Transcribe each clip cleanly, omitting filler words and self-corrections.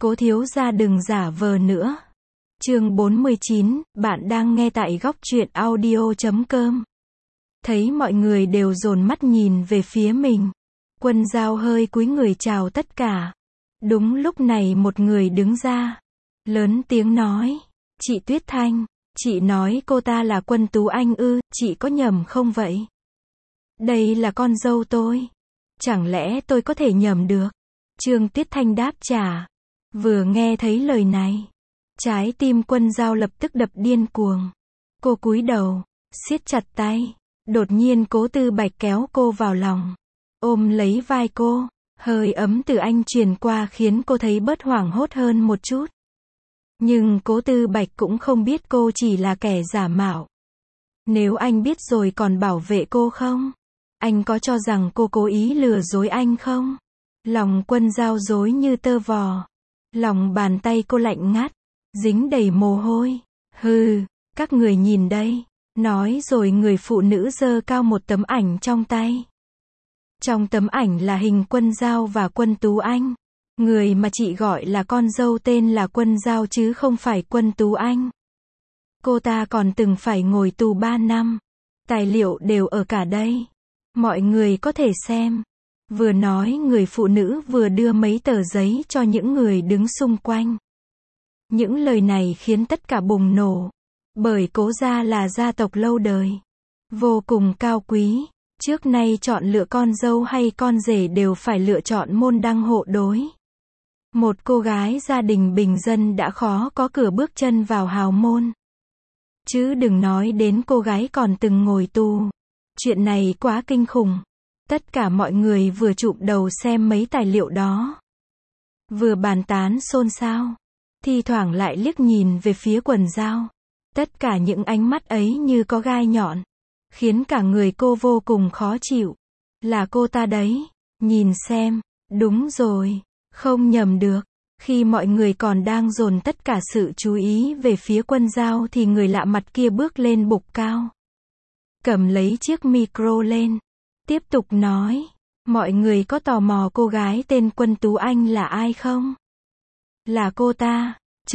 Cố thiếu gia đừng giả vờ nữa. Chương 49, bạn đang nghe tại góc truyện audio.com. Thấy mọi người đều dồn mắt nhìn về phía mình. Quân Dao hơi cúi người chào tất cả. Đúng lúc này một người đứng ra. Lớn tiếng nói. Chị Tuyết Thanh, chị nói cô ta là Quân Tú Anh ư, chị có nhầm không vậy? Đây là con dâu tôi. Chẳng lẽ tôi có thể nhầm được? Trương Tuyết Thanh đáp trả. Vừa nghe thấy lời này, trái tim Quân Dao lập tức đập điên cuồng. Cô cúi đầu, siết chặt tay. Đột nhiên Cố Tư Bạch kéo cô vào lòng, ôm lấy vai cô. Hơi ấm từ anh truyền qua khiến cô thấy bớt hoảng hốt hơn một chút. Nhưng Cố Tư Bạch cũng không biết cô chỉ là kẻ giả mạo. Nếu anh biết rồi còn bảo vệ cô không? Anh có cho rằng cô cố ý lừa dối anh không? Lòng Quân Dao rối như tơ vò. Lòng bàn tay cô lạnh ngắt, dính đầy mồ hôi. Hừ, các người nhìn đây. Nói rồi người phụ nữ giơ cao một tấm ảnh trong tay. Trong tấm ảnh là hình Quân Dao và Quân Tú Anh. Người mà chị gọi là con dâu tên là Quân Dao chứ không phải Quân Tú Anh. Cô ta còn từng phải ngồi tù 3 năm. Tài liệu đều ở cả đây. Mọi người có thể xem. Vừa nói người phụ nữ vừa đưa mấy tờ giấy cho những người đứng xung quanh. Những lời này khiến tất cả bùng nổ. Bởi Cố gia là gia tộc lâu đời, vô cùng cao quý. Trước nay chọn lựa con dâu hay con rể đều phải lựa chọn môn đăng hộ đối. Một cô gái gia đình bình dân đã khó có cửa bước chân vào hào môn. Chứ đừng nói đến cô gái còn từng ngồi tù. Chuyện này quá kinh khủng. Tất cả mọi người vừa chụm đầu xem mấy tài liệu đó. Vừa bàn tán xôn xao. Thi thoảng lại liếc nhìn về phía Quần Dao. Tất cả những ánh mắt ấy như có gai nhọn. Khiến cả người cô vô cùng khó chịu. Là cô ta đấy. Nhìn xem. Đúng rồi. Không nhầm được. Khi mọi người còn đang dồn tất cả sự chú ý về phía Quân Dao thì người lạ mặt kia bước lên bục cao. Cầm lấy chiếc micro lên. Tiếp tục nói. Mọi người có tò mò cô gái tên Quân Tú Anh là ai không? Là cô ta.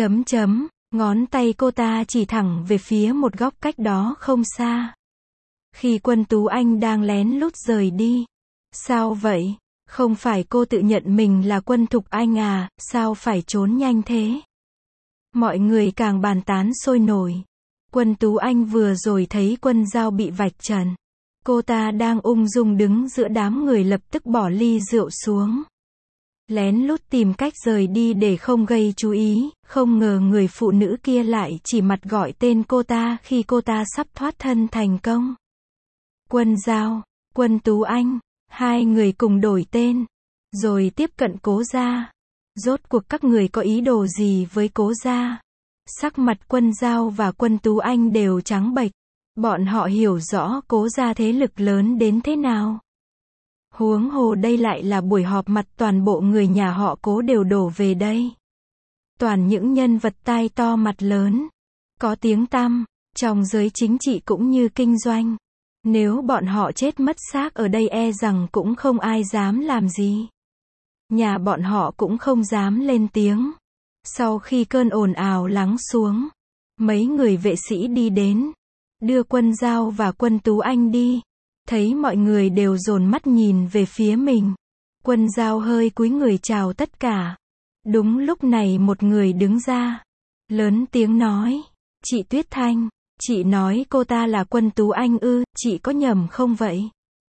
Ngón tay cô ta chỉ thẳng về phía một góc cách đó không xa. Khi Quân Tú Anh đang lén lút rời đi. Sao vậy? Không phải cô tự nhận mình là Quân Thục Anh à, sao phải trốn nhanh thế? Mọi người càng bàn tán sôi nổi. Quân Tú Anh vừa rồi thấy Quân Dao bị vạch trần. Cô ta đang ung dung đứng giữa đám người lập tức bỏ ly rượu xuống. Lén lút tìm cách rời đi để không gây chú ý, không ngờ người phụ nữ kia lại chỉ mặt gọi tên cô ta khi cô ta sắp thoát thân thành công. Quân Dao, Quân Tú Anh, hai người cùng đổi tên, rồi tiếp cận Cố gia. Rốt cuộc các người có ý đồ gì với Cố gia? Sắc mặt Quân Dao và Quân Tú Anh đều trắng bệch. Bọn họ hiểu rõ Cố gia thế lực lớn đến thế nào. Huống hồ đây lại là buổi họp mặt toàn bộ người nhà họ Cố đều đổ về đây. Toàn những nhân vật tai to mặt lớn, có tiếng tăm, trong giới chính trị cũng như kinh doanh. Nếu bọn họ chết mất xác ở đây e rằng cũng không ai dám làm gì. Nhà bọn họ cũng không dám lên tiếng. Sau khi cơn ồn ào lắng xuống, mấy người vệ sĩ đi đến, đưa Quân Dao và Quân Tú Anh đi. Thấy mọi người đều dồn mắt nhìn về phía mình. Quân Dao hơi cúi người chào tất cả. Đúng lúc này một người đứng ra. Lớn tiếng nói. Chị Tuyết Thanh, chị nói cô ta là Quân Tú Anh ư, chị có nhầm không vậy?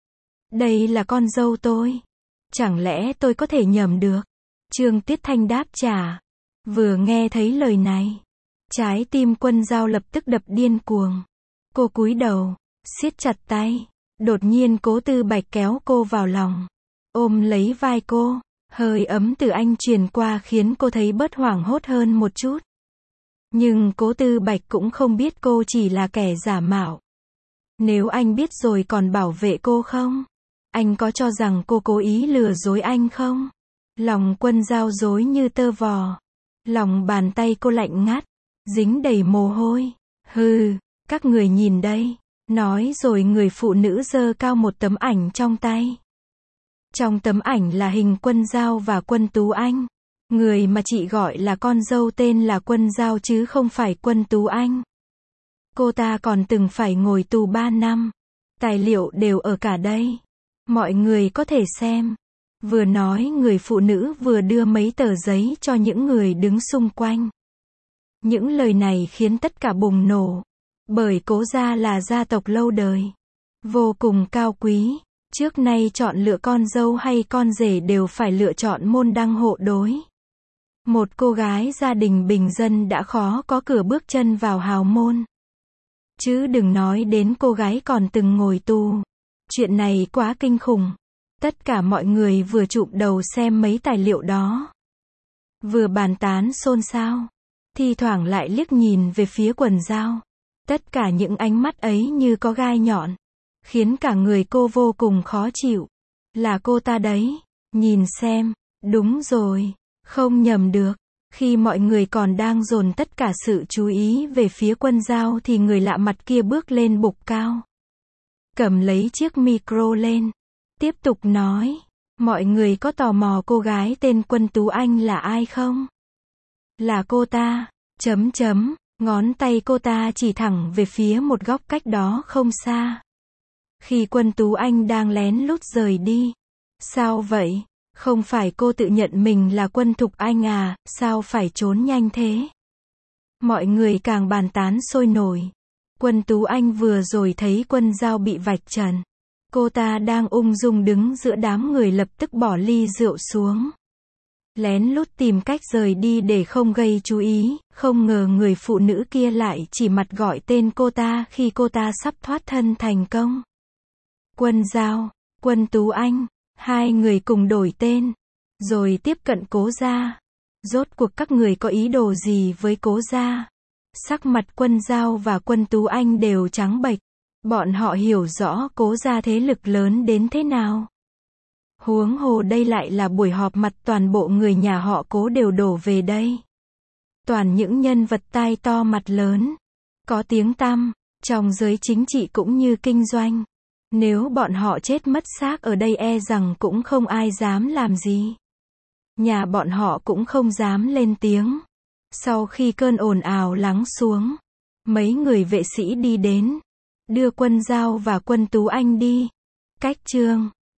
Đây là con dâu tôi. Chẳng lẽ tôi có thể nhầm được? Trương Tuyết Thanh đáp trả. Vừa nghe thấy lời này, trái tim Quân Dao lập tức đập điên cuồng. Cô cúi đầu, siết chặt tay. Đột nhiên Cố Tư Bạch kéo cô vào lòng, ôm lấy vai cô. Hơi ấm từ anh truyền qua khiến cô thấy bớt hoảng hốt hơn một chút. Nhưng Cố Tư Bạch cũng không biết cô chỉ là kẻ giả mạo. Nếu anh biết rồi còn bảo vệ cô không? Anh có cho rằng cô cố ý lừa dối anh không? Lòng Quân Dao rối như tơ vò. Lòng bàn tay cô lạnh ngắt, dính đầy mồ hôi. Hừ, các người nhìn đây. Nói rồi người phụ nữ giơ cao một tấm ảnh trong tay. Trong tấm ảnh là hình Quân Dao và Quân Tú Anh. Người mà chị gọi là con dâu tên là Quân Giao chứ không phải Quân Tú Anh. Cô ta còn từng phải ngồi tù 3 năm. Tài liệu đều ở cả đây. Mọi người có thể xem. Vừa nói người phụ nữ vừa đưa mấy tờ giấy cho những người đứng xung quanh. Những lời này khiến tất cả bùng nổ. Bởi Cố gia là gia tộc lâu đời. Vô cùng cao quý. Trước nay chọn lựa con dâu hay con rể đều phải lựa chọn môn đăng hộ đối. Một cô gái gia đình bình dân đã khó có cửa bước chân vào hào môn. Chứ đừng nói đến cô gái còn từng ngồi tù. Chuyện này quá kinh khủng. Tất cả mọi người vừa chụp đầu xem mấy tài liệu đó. Vừa bàn tán xôn xao. Thi thoảng lại liếc nhìn về phía Quần Giao. Tất cả những ánh mắt ấy như có gai nhọn. Khiến cả người cô vô cùng khó chịu. Là cô ta đấy. Nhìn xem. Đúng rồi. Không nhầm được. Khi mọi người còn đang dồn tất cả sự chú ý về phía Quân Giao thì người lạ mặt kia bước lên bục cao. Cầm lấy chiếc micro lên. Tiếp tục nói. Mọi người có tò mò cô gái tên Quân Tú Anh là ai không? Là cô ta. Ngón tay cô ta chỉ thẳng về phía một góc cách đó không xa. Khi Quân Tú Anh đang lén lút rời đi. Sao vậy? Không phải cô tự nhận mình là Quân Thục Anh à, sao phải trốn nhanh thế? Mọi người càng bàn tán sôi nổi. Quân Tú Anh vừa rồi thấy Quân Giao bị vạch trần. Cô ta đang ung dung đứng giữa đám người lập tức bỏ ly rượu xuống. Lén lút tìm cách rời đi để không gây chú ý, không ngờ người phụ nữ kia lại chỉ mặt gọi tên cô ta khi cô ta sắp thoát thân thành công. Quân Giao, Quân Tú Anh, hai người cùng đổi tên, rồi tiếp cận Cố gia. Rốt cuộc các người có ý đồ gì với Cố gia? Sắc mặt Quân Giao và Quân Tú Anh đều trắng bệch. Bọn họ hiểu rõ Cố gia thế lực lớn đến thế nào. Huống hồ đây lại là buổi họp mặt toàn bộ người nhà họ Cố đều đổ về đây. Toàn những nhân vật tai to mặt lớn, có tiếng tăm, trong giới chính trị cũng như kinh doanh. Nếu bọn họ chết mất xác ở đây e rằng cũng không ai dám làm gì. Nhà bọn họ cũng không dám lên tiếng. Sau khi cơn ồn ào lắng xuống, mấy người vệ sĩ đi đến, đưa Quân Giao và Quân Tú Anh đi. Cách chương